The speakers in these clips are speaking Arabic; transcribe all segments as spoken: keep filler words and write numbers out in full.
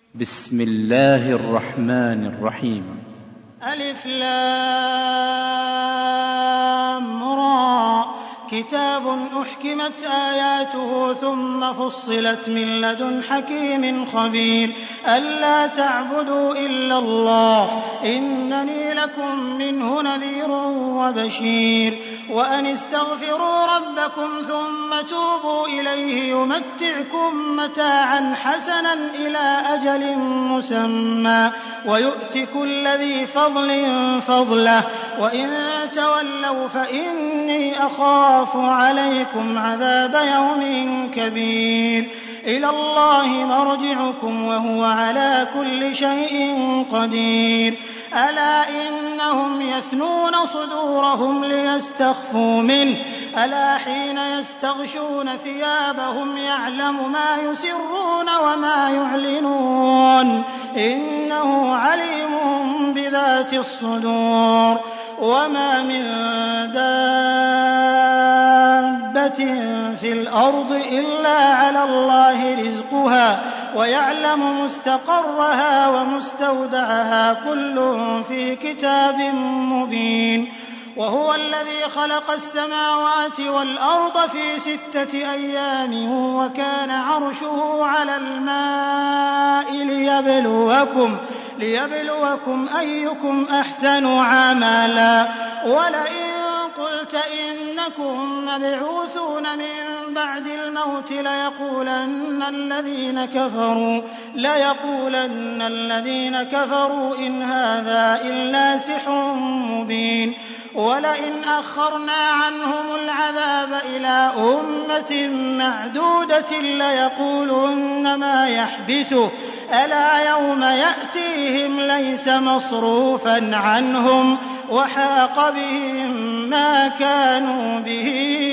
بسم الله الرحمن الرحيم. ألف لام را كتاب أحكمت آياته ثم فصلت من لدن حكيم خبير ألا تعبدوا إلا الله إنني لكم منه نذير وبشير وأن استغفروا ربكم ثم توبوا إليه يمتعكم متاعا حسنا إلى أجل مسمى ويؤت كل ذي فضل فضله وإن تولوا فإني أخاف عليكم عذاب يوم كبير إلى الله مرجعكم وهو على كل شيء قدير ألا إنهم يثنون صدورهم ليستخفوا منه ألا حين يستغشون ثيابهم يعلم ما يسرون وما يعلنون إنه عليم بذات الصدور وما من دابة في الأرض إلا على الله رزقها ويعلم مستقرها ومستودعها كل في كتاب مبين وهو الذي خلق السماوات والأرض في ستة أيام وكان عرشه على الماء ليبلوكم, ليبلوكم أيكم أحسن عملا ولئن قلت إنكم مبعوثون من بعد الموت ليقولن الذين كفروا ليقولن الذين كفروا إن هذا إلا سحر مبين ولئن أخرنا عنهم العذاب إلى أمة معدودة ليقولن ما يحبسه ألا يوم يأتيهم ليس مصروفا عنهم وحاق بهم ما كانوا به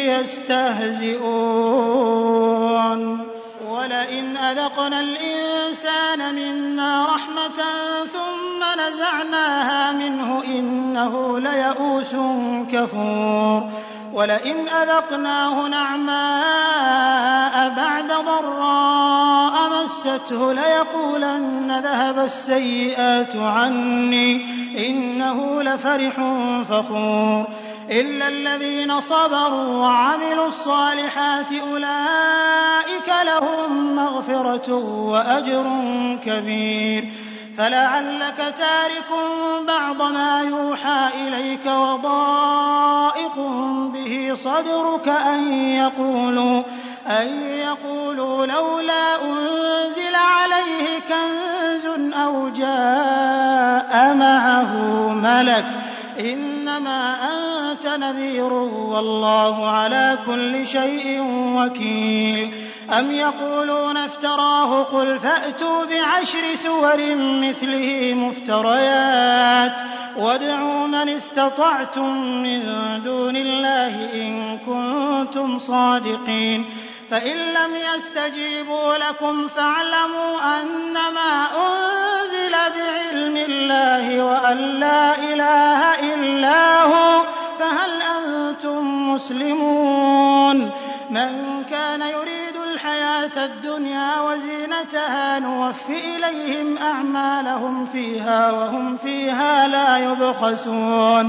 يستهزئون ولئن أذقنا الإنسان منا رحمة ثم نزعناها منه إنه ليئوس كفور ولئن أذقناه نعماء بعد ضراء مسته ليقولن ذهب السيئات عني إنه لفرح فخور إلا الذين صبروا وعملوا الصالحات أولئك لهم مغفرة وأجر كبير فلعلك تارك بعض ما يوحى إليك وضائق به صدرك أن يقولوا, أن يقولوا لولا أنزل عليه كنز أو جاء معه ملك إنما أنت نذير والله على كل شيء وكيل أم يقولون افتراه قل فأتوا بعشر سور مثله مفتريات وادعوا من استطعتم من دون الله إن كنتم صادقين فإن لم يستجيبوا لكم فاعلموا أنما أنزل بعلم الله وأن لا إله إلا هو فهل أنتم مسلمون من كان يريد الحياة الدنيا وزينتها نوفي إليهم أعمالهم فيها وهم فيها لا يبخسون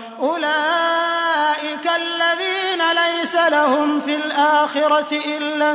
أولئك الذين ليس لهم في الآخرة إلا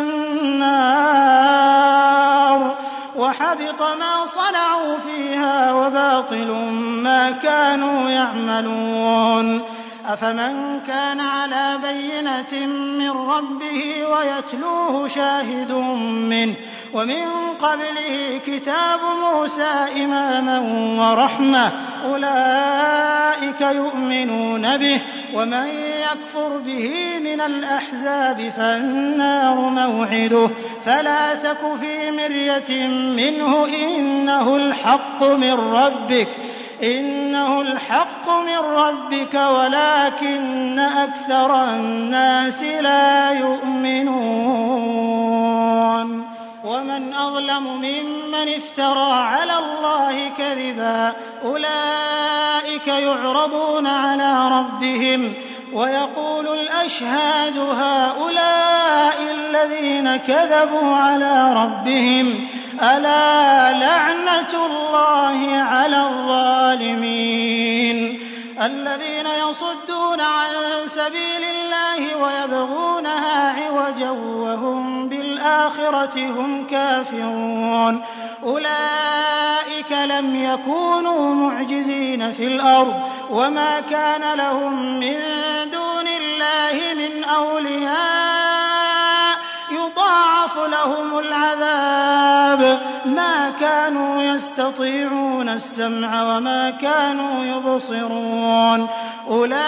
النار وحبط ما صنعوا فيها وباطل ما كانوا يعملون أفمن كان على بينة من ربه ويتلوه شاهد منه ومن قبله كتاب موسى إماما ورحمة أولئك يؤمنون به ومن يكفر به من الأحزاب فالنار موعده فلا تك في مرية منه إنه الحق من ربك إنه الحق من ربك ولكن أكثر الناس لا يؤمنون ومن أظلم ممن افترى على الله كذبا أولئك يعرضون على ربهم ويقول الأشهاد هؤلاء الذين كذبوا على ربهم ألا لعنة الله على الظالمين الذين يصدون عن سبيل الله ويبغونها عوجا وهم بالآخرة هم كافرون أولئك لم يكونوا معجزين في الأرض وما كان لهم من دون الله من أولياء يضاعف لهم العذاب ما كانوا يستطيعون السمع وما كانوا يبصرون أولئك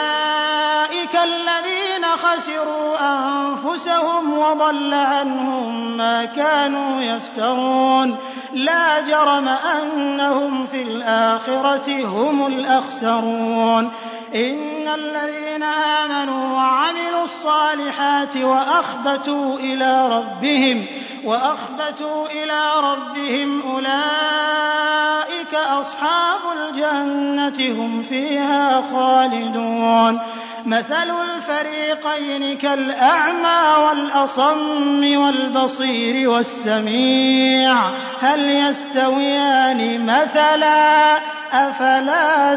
الذين خسروا أنفسهم وضل عنهم ما كانوا يفترون لا جرم أنهم في الآخرة هم الأخسرون إن الذين آمنوا وعملوا الصالحات وأخبتوا إلى ربهم وأخبتوا إلى ربهم أولئك أصحاب الجنة هم فيها خالدون مثل الفريقين كالأعمى والأصم والبصير والسميع هل يستويان مثلا أفلا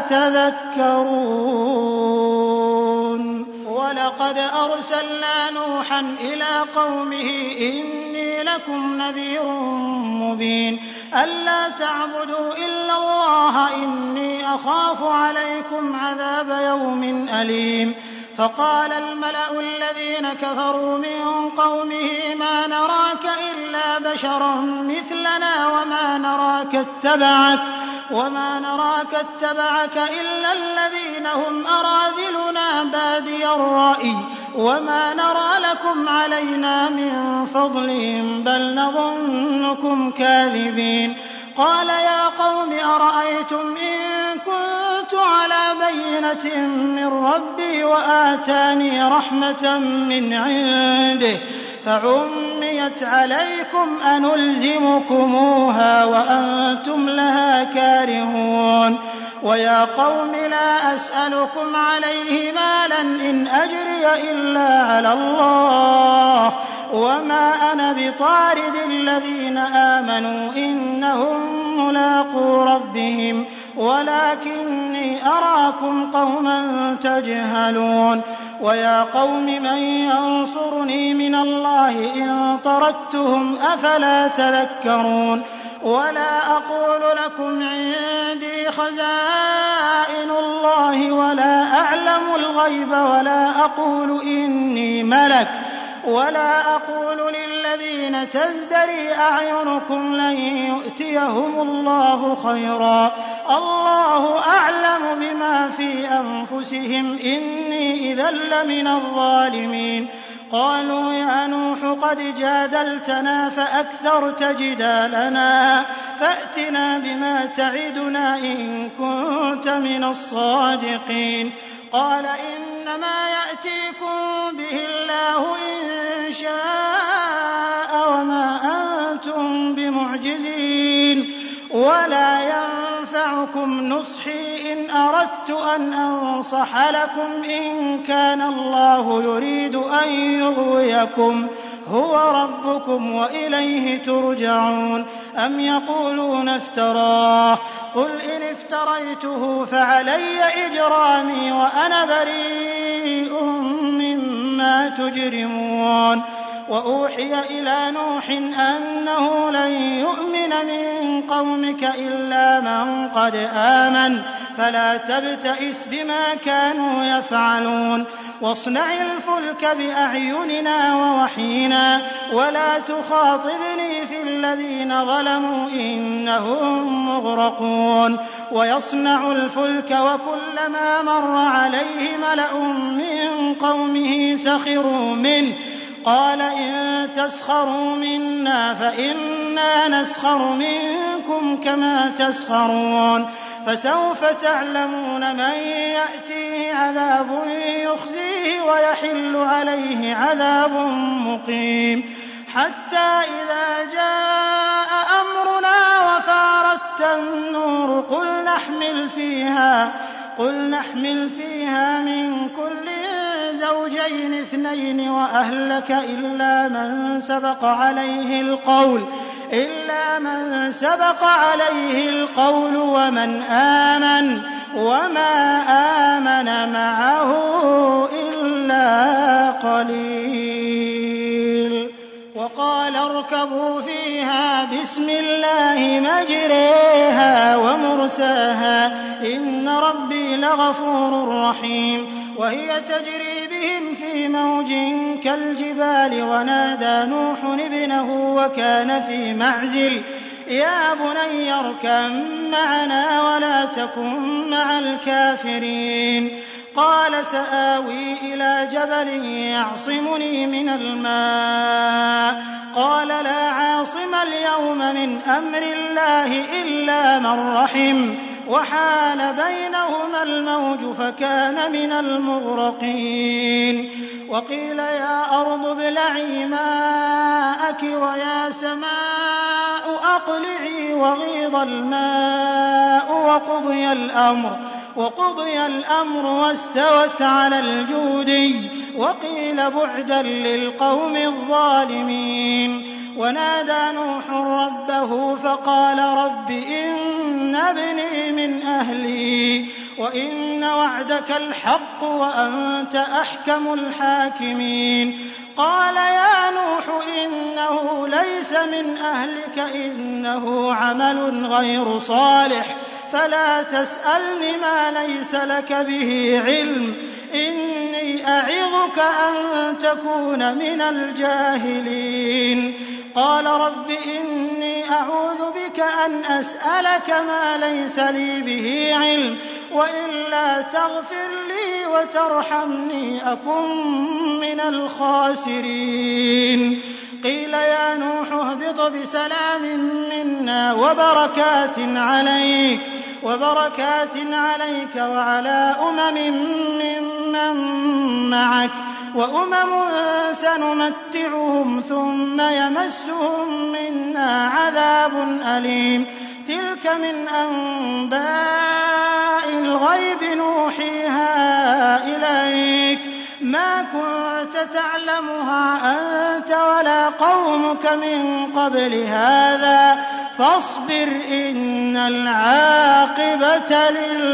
تذكرون ولقد أرسلنا نوحا إلى قومه إني لكم نذير مبين ألا تعبدوا إلا الله إني أخاف عليكم عذاب يوم أليم فقال الملأ الذين كفروا من قومه ما نراك إلا بشرا مثلنا وما نراك اتبعك وما نراك اتبعك إلا الذين هم أراذلنا بادي الرأي وما نرى لكم علينا من فضل بل نظنكم كاذبين قال يا قوم أرأيتم إن كنت على بينة من ربي وآتاني رحمة من عنده فعميت عليكم أنلزمكموها وأنتم لها كارهون ويا قوم لا أسألكم عليه مالا إن أجري إلا على الله وما أنا بطارد الذين آمنوا إنهم ملاقو ربهم ولكني أراكم قوما تجهلون ويا قوم من ينصرني من الله إن طردتهم أفلا تذكرون ولا أقول لكم عندي خزائن الله ولا أعلم الغيب ولا أقول إني ملك ولا أقول للذين تزدري أعينكم لن يؤتيهم الله خيرا الله أعلم بما في أنفسهم إني إذا لمن الظالمين قالوا يا نوح قد جادلتنا فأكثرت جدالنا فأتنا بما تعدنا إن كنت من الصادقين قال إنما يأتيكم به الله إن شاء وما أنتم بمعجزين ولا ينفعكم نصحي إن أردت أن أنصح لكم إن كان الله يريد أن يغويكم هو ربكم وإليه ترجعون أم يقولون افتراه قل إن افتريته فعلي إجرامي وأنا بريء مما تجرمون وأوحي إلى نوح أنه لن يؤمن من قومك إلا من قد آمن فلا تبتئس بما كانوا يفعلون واصنع الفلك بأعيننا ووحينا ولا تخاطبني في الذين ظلموا إنهم مغرقون ويصنع الفلك وكلما مر عليه ملأ من قومه سخروا منه قال إن تسخروا منا فإنا نسخر منكم كما تسخرون فسوف تعلمون من يأتيه عذاب يخزيه ويحل عليه عذاب مقيم حتى إذا جاء أمرنا وفارت النور قل نحمل فيها قل نحمل فيها من كل زوجين اثنين وأهلك إلا من سبق عليه القول إلا من سبق عليه القول ومن آمن وما آمن معه إلا قليل. وقال اركبوا فيها بسم الله مجريها ومرساها إن ربي لغفور رحيم. وهي تجري بهم في موج كالجبال ونادى نوح ابنه وكان في معزل يا بني اركب معنا ولا تكن مع الكافرين. قال سآوي إلى جبل يعصمني من الماء قال لا عاصم اليوم من أمر الله إلا من رحم وحال بينهما الموج فكان من المغرقين. وقيل يا أرض ابلعي ماءك ويا سماء أقلعي وغيض الماء وقضي الأمر وقضي الأمر واستوت على الجودي وقيل بعدا للقوم الظالمين. ونادى نوح ربه فقال رب إن ابني من أهلي وإن وعدك الحق وأنت أحكم الحاكمين. قال يا نوح إنه ليس من أهلك إنه عمل غير صالح فلا تسألني ما ليس لك به علم إني أعظك أن تكون من الجاهلين. قال رب إني أعوذ بك أن أسألك ما ليس لي به علم وإلا تغفر لي وترحمني أكن من الخاسرين. قيل يا نوح اهبط بسلام منا وبركات عليك وبركات عليك وعلى أمم ممن معك وأمم سنمتعهم ثم يمسهم منا عذاب أليم. تلك من أنباء الغيب نوحيها إليك ما كنت تعلمها أنت ولا قومك من قبل هذا فاصبر إن العاقبة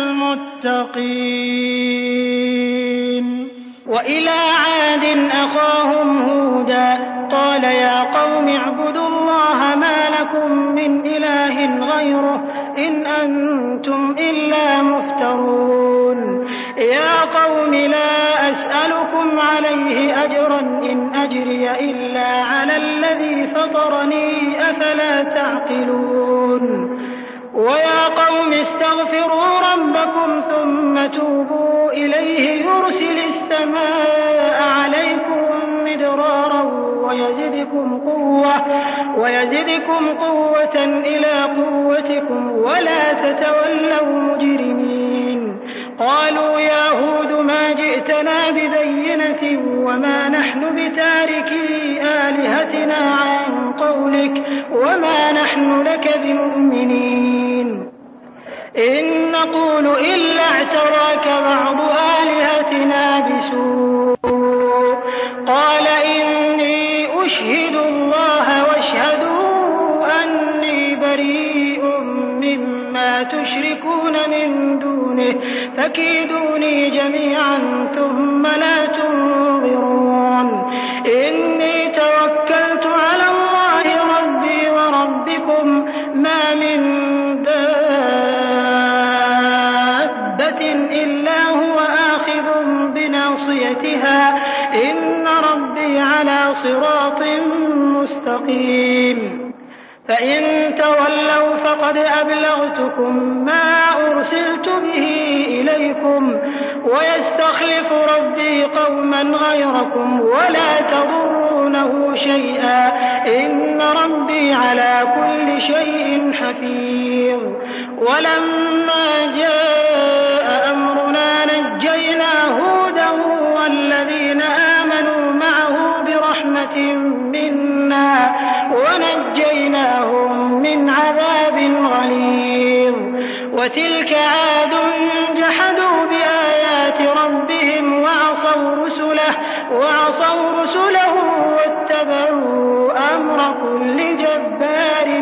للمتقين. وإلى عاد أخاهم هودا قال يا قوم اعبدوا الله ما لكم من إله غيره إن أنتم إلا مفترون. يا قوم لا أسألكم عليه أجرا إن أجري إلا على الذي فطرني أفلا تعقلون. ويا قوم استغفروا ربكم ثم توبوا إليه يرسل السماء عليكم مدرارا ويزدكم قوة, ويزدكم قوة إلى قوتكم ولا تتولوا مجرمين. قالوا يا هود ما جئتنا ببينة وما نحن بتاركي آلهتنا عن قولك وما نحن لك بمؤمنين إن نقول إلا اعتراك بعض آلهتنا بسوء. قال إني أشهد الله واشهدوا أني بريء مما تشركون من دونه فكيدوني جميعا ثم لا تنظرون. إني توكلت على الله ربي وربكم ما من دابة إلا هو آخذ بناصيتها إن ربي على صراط مستقيم. فإن تولوا فقد أبلغتكم ما أرسلت به إليكم ويستخلف ربي قوما غيركم ولا تضرونه شيئا إن ربي على كل شيء حفيظ. ولما جاء أمرنا نجينا هودا والذين آمنوا معه برحمة منا ونجيناهم من عذاب غليظ. وتلك عاد جحدوا بآيات ربهم وعصوا رسله, وعصوا رسله واتبعوا أمر كل جبار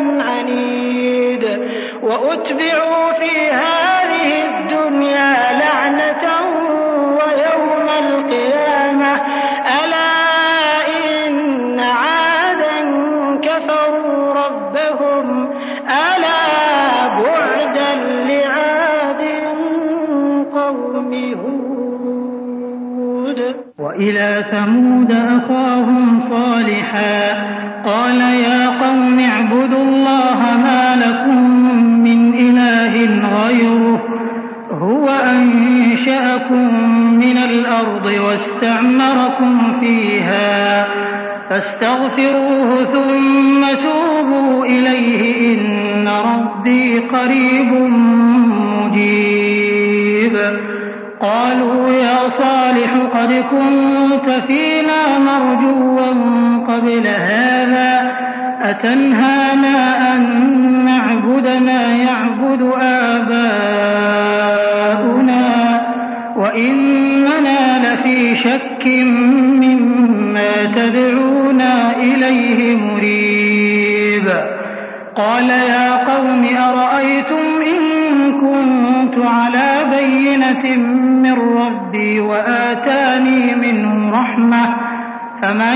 وأتبعوا في هذه الدنيا لعنة ويوم القيامة ألا إن عادا كفروا ربهم ألا بعدا لعاد قوم هود. وإلى ثمود أخاهم صالحا قال يا قوم اعبدوا الله ما لكم من إله غيره هو أنشأكم من الأرض واستعمركم فيها فاستغفروه ثم توبوا إليه إن ربي قريب مجيب. قالوا يا صالح قد كنت فينا مرجوا قبل هذا أتنهانا أن نعبد ما يعبد آباؤنا وإننا لفي شك مما تدعونا إليه مريب. قال يا قوم أرأيتم إن كنت على بينة من ربي وآتاني منه رحمة فمن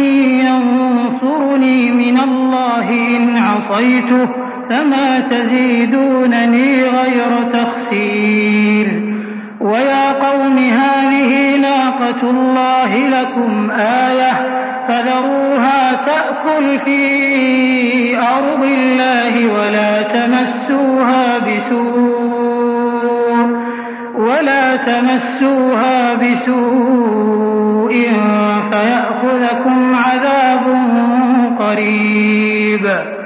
ينصرني من الله إن عصيته فما تزيدونني غير تخسير. ويا قوم هذه ناقة الله لكم آية فذروها تأكل في أرض الله ولا تمسوها بسوء ولا تمسوها بسوء فيأخذكم عذاب قريب.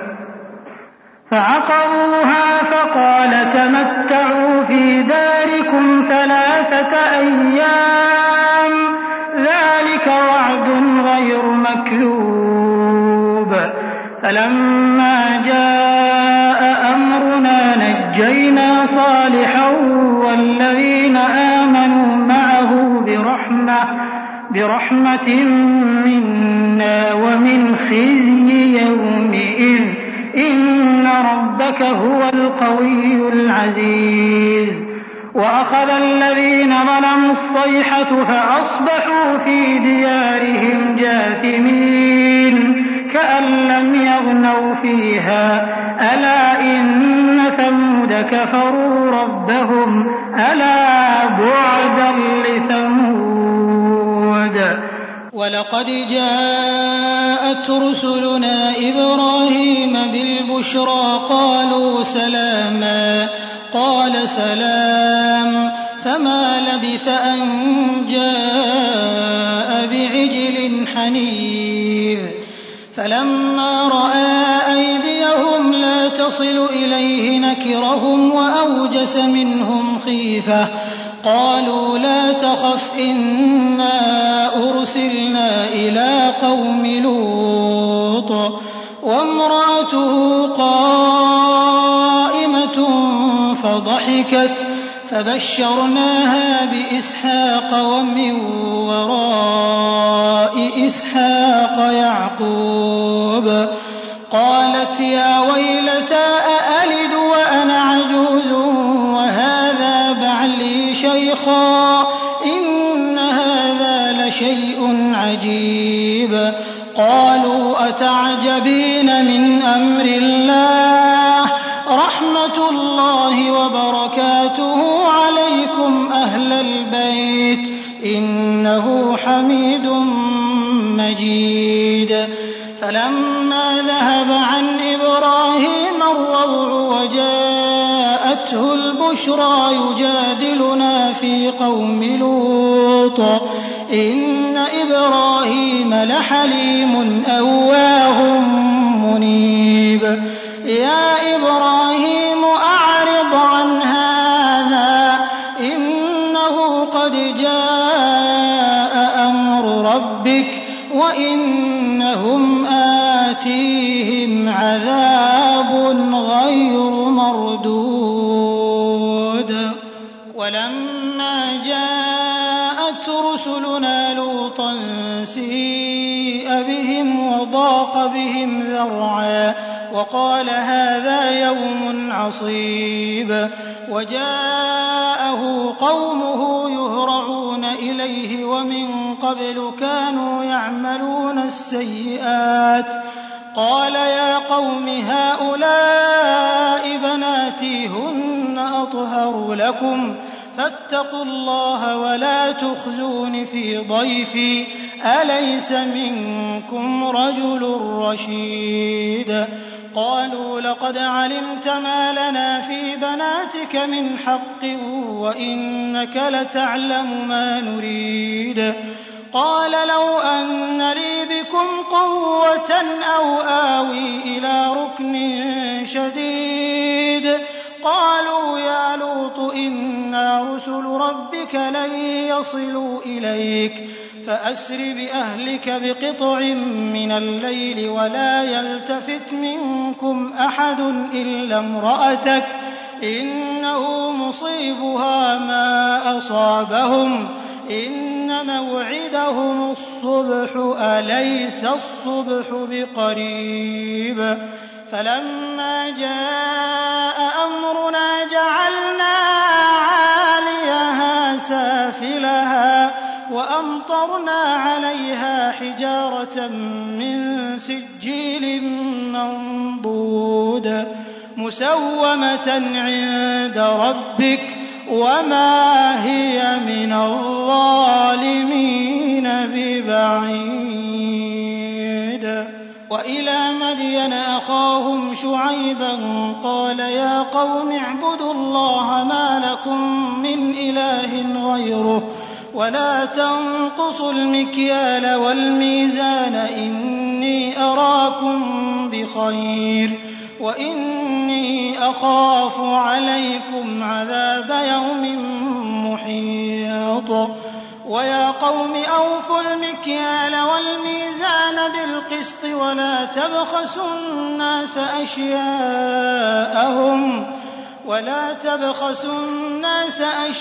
فعقروها فقال تمتعوا في داركم ثلاثة أيام ذلك وعد غير مكذوب. فلما جاء أمرنا نجينا صالحا والذين آمنوا معه برحمة, برحمة منا ومن خزي يومئذ إن ربك هو القوي العزيز. وأخذ الذين ظلموا الصيحة فأصبحوا في ديارهم جاثمين كأن لم يغنوا فيها ألا إن ثمود كفروا ربهم ألا بعدا لثمود. ولقد جاءت رسلنا إبراهيم بالبشرى قالوا سلاما قال سلام فما لبث أن جاء بعجل حنيذ. فلما رأى أيديهم لا تصل إليه نكرهم وأوجس منهم خيفة قالوا لا تخف إنا أرسلنا إلى قوم لوط وامرأته قائمة فضحكت فبشرناها بإسحاق ومن وراء إسحاق يعقوب. قالت يا ويلتى أألد وأنا عجوز وهذا بعلي شيخا إن هذا لشيء عجيب. قالوا أتعجبين من أمر الله رحمة الله وبركاته عليكم أهل البيت إنه حميد مجيد. فلما ذهب عن إبراهيم الروع وجاءته البشرى يجادلنا في قوم لوط إن إبراهيم لحليم أواه منيب. يا إبراهيم أعرض عن هذا إنه قد جاء أمر ربك وإنهم آتيهم عذاب غير مردود. ولما جاءت رسلنا لوطا سيء بهم وضاق بهم ذرعا وقال هذا يوم عصيب وجاءه قومه يهرعون إليه ومن قبل كانوا يعملون السيئات قال يا قوم هؤلاء بناتي هن أطهر لكم فاتقوا الله ولا تخزون في ضيفي أليس منكم رجل رشيد قالوا لقد علمت ما لنا في بناتك من حق وإنك لتعلم ما نريد قال لو أن لي بكم قوة أو آوي إلى ركن شديد قالوا يا لوط إنا رسل ربك لن يصلوا إليك فأسر بأهلك بقطع من الليل ولا يلتفت منكم أحد إلا امرأتك إنه مصيبها ما أصابهم إن موعدهم الصبح أليس الصبح بقريب فلما جاء أمرنا جعلنا عاليها سافلها وأمطرنا عليها حجارة من سجيل منضود مسومة عند ربك وما هي من الظالمين ببعيد وإلى مدين أخاهم شعيبا قال يا قوم اعبدوا الله ما لكم من إله غيره ولا تنقصوا المكيال والميزان إني أراكم بخير وإني أخاف عليكم عذاب يوم محيط ويا قوم أوفوا المكيال والميزان بالقسط ولا تبخسوا الناس أشياءهم ولا تبخسوا الناس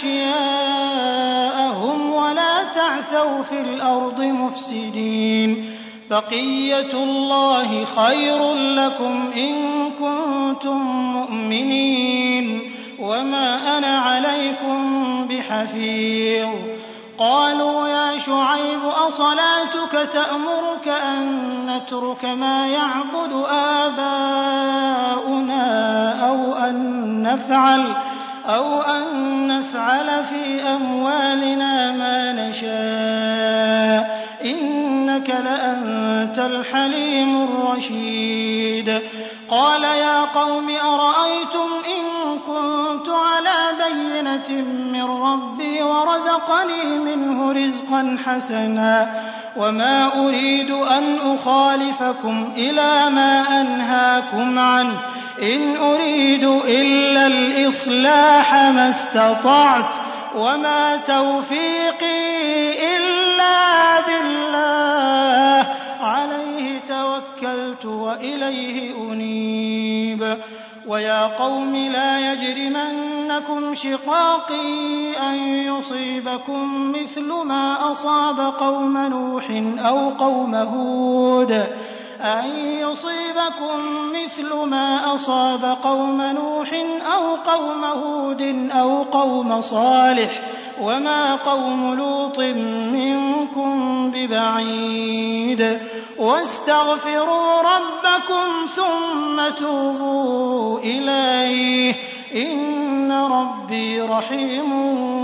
أشياءهم ولا تعثوا في الأرض مفسدين بقية الله خير لكم إن كنتم مؤمنين وما أنا عليكم بحفيظ قالوا يا شعيب أصلاتك تأمرك أن نترك ما يعبد آباؤنا أو أن نفعل أو أن نفعل في أموالنا ما نشاء إنك لأنت الحليم الرشيد قال يا قوم أرأيتم إن كنت على بينة من ربي ورزقني منه رزقا حسنا وما أريد أن أخالفكم إلى ما أنهاكم عنه إن أريد إلا الإصلاح ما استطعت وما توفيقي إلا بالله عليه توكلت وإليه أنيب ويا قوم لا يجرمنكم شقاقي أن يصيبكم مثل ما أصاب قوم نوح أو قوم هود أن يصيبكم مثل ما أصاب قوم نوح أو قوم هود أو قوم صالح وما قوم لوط منكم ببعيد واستغفروا ربكم ثم توبوا إليه إن ربي رحيم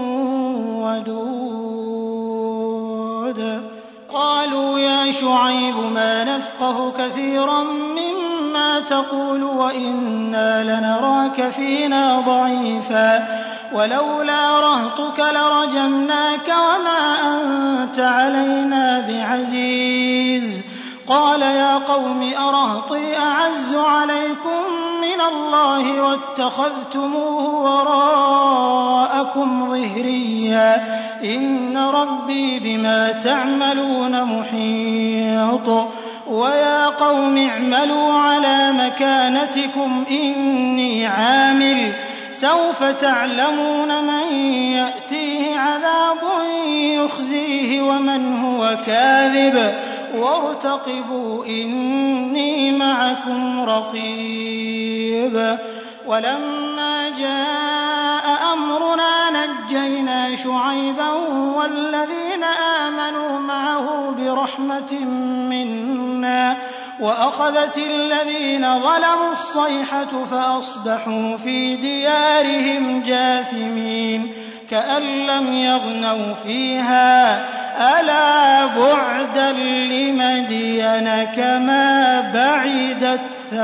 ودود قالوا يا شعيب ما نفقه كثيرا مما تقول وإنا لنراك فينا ضعيفا ولولا رهطك لرجمناك وما أنت علينا بعزيز قال يا قوم أرهطي أعز عليكم من الله واتخذتموه وراءكم ظهريا إن ربي بما تعملون محيط ويا قوم اعملوا على مكانتكم إني عامل سوف تعلمون من يأتيه عذاب يخزيه ومن هو كاذب وارتقبوا إني معكم رقيب ولما جاء أمرنا نجينا شعيبا والذين آمنوا معه برحمة منا وأخذت الذين ظلموا الصيحة فأصبحوا في ديارهم جاثمين كأن لم يغنوا فيها ألا بعدا لمدين كما بعدت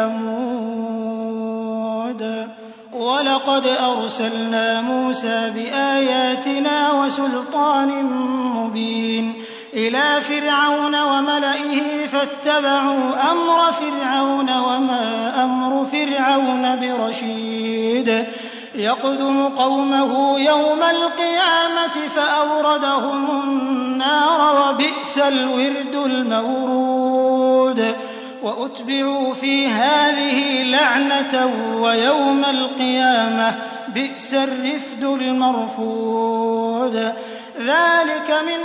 ثمود ولقد أرسلنا موسى بآياتنا وسلطان مبين إلى فرعون وملئه فاتبعوا أمر فرعون وما أمر فرعون برشيد يقدم قومه يوم القيامة فأوردهم النار وبئس الورد المورود وأتبعوا في هذه لعنة ويوم القيامة بئس الرفد المرفود ذلك من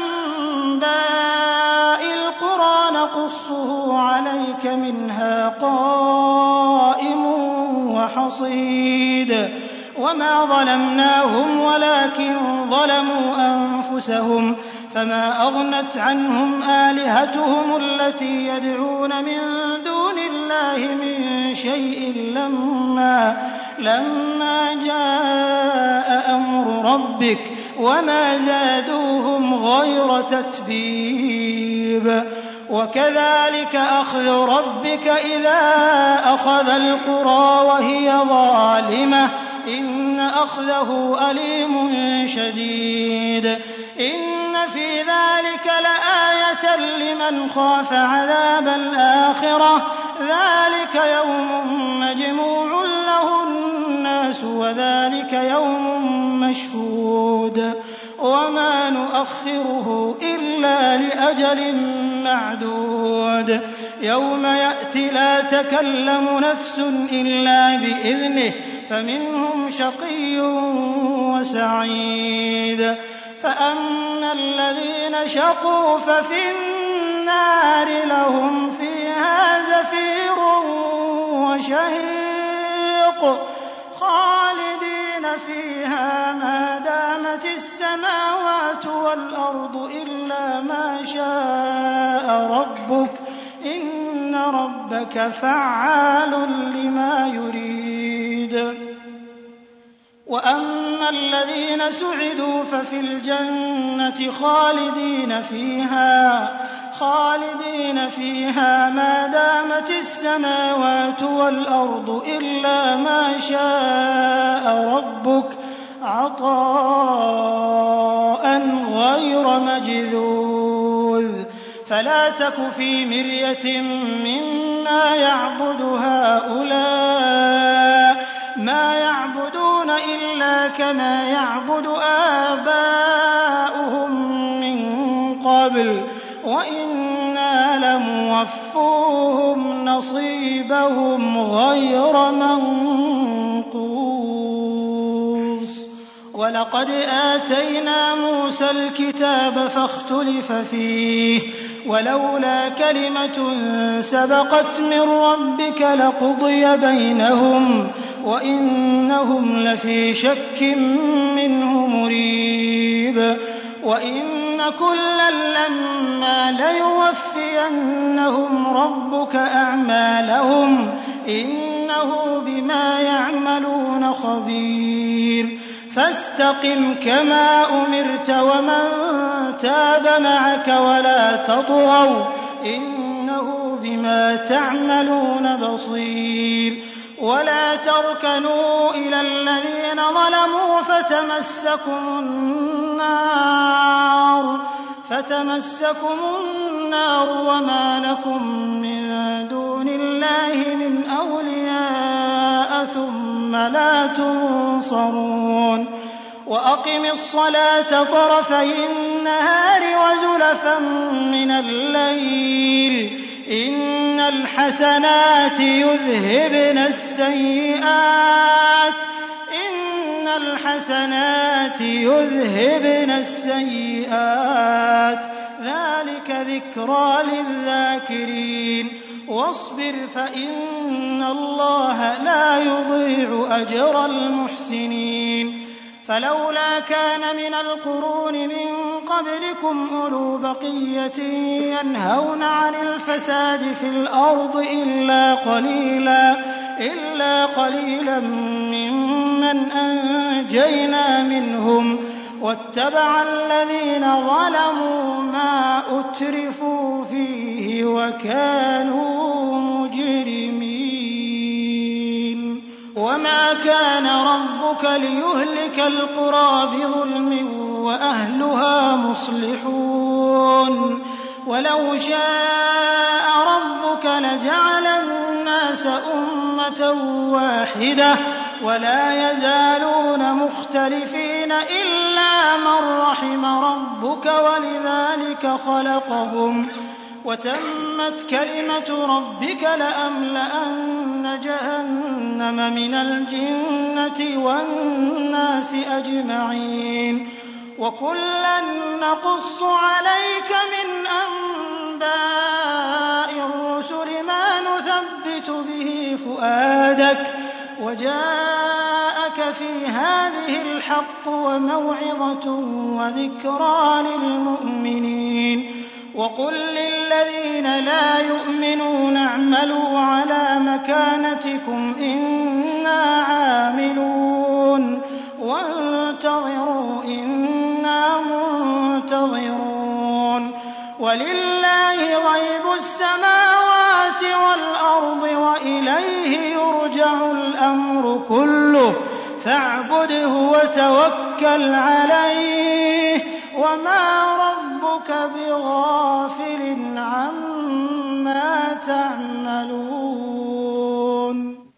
أنباء القرى نقصه عليك منها قائم وحصيد وما ظلمناهم ولكن ظلموا أنفسهم فما أغنت عنهم آلهتهم التي يدعون من دون الله من شيء لما, لما جاء أمر ربك وما زادوهم غير تتبيب وكذلك أخذ ربك إذا أخذ القرى وهي ظالمة إن أخذه أليم شديد إن في ذلك لآية لمن خاف عذاب الآخرة ذلك يوم مجموع له الناس وذلك يوم مشهود وما نؤخره إلا لأجل معدود يوم يأتي لا تكلم نفس إلا بإذنه فمنهم شقي وسعيد فأما الذين شقوا ففي النار لهم فيها زفير وشهيق خالدين فيها ما دامت السماوات والأرض إلا ما شاء ربك إن ربك فعال لما يريد وأما الذين سعدوا ففي الجنة خالدين فيها خالدين فيها ما دامت السماوات والأرض إلا ما شاء ربك عطاء غير مجذوذ فلا تك في مرية مما يعبد هؤلاء ما يعبدون إلا كما يعبد آباؤهم من قبل وإنا لموفوهم نصيبهم غير منقوص ولقد آتينا موسى الكتاب فاختلف فيه ولولا كلمة سبقت من ربك لقضي بينهم وإنهم لفي شك منه مريب وإن كلا لما ليوفينهم ربك أعمالهم إنه بما يعملون خبير فاستقم كما أمرت ومن تاب معك ولا تطغوا إنه بما تعملون بصير ولا تركنوا إلى الذين ظلموا فتمسكم النار فتمسكم النار وما لكم من دون الله من أولياء ثم لا تنصرون وأقم الصلاة طرفي النهار وزلفا من الليل إن الحسنات يذهبن السيئات إن الحسنات يذهبن السيئات ذلك ذكرى للذاكرين واصبر فإن الله لا يضيع أجر المحسنين فلولا كان من القرون من قبلكم أولو بقية ينهون عن الفساد في الأرض إلا قليلا إلا قليلا ممن أنجينا منهم واتبع الذين ظلموا ما أترفوا فيه وكانوا مجرمين وما كان ربك ليهلك القرى بظلم وأهلها مصلحون ولو شاء ربك لجعل الناس أمة واحدة ولا يزالون مختلفين إلا من رحم ربك ولذلك خلقهم وتمت كلمة ربك لأملأن جهنم من الجنة والناس أجمعين وكلا نقص عليك من أنباء الرسل ما نثبت به فؤادك وجاءك في هذه الحق وموعظة وذكرى للمؤمنين وقل للذين لا يؤمنون اعملوا على مكانتكم إنا عاملون وانتظروا إنا منتظرون ولله غيب السماوات والأرض وإليه يرجع الأمر كله فاعبده وتوكل عليه وما ربك بغافل عما تعملون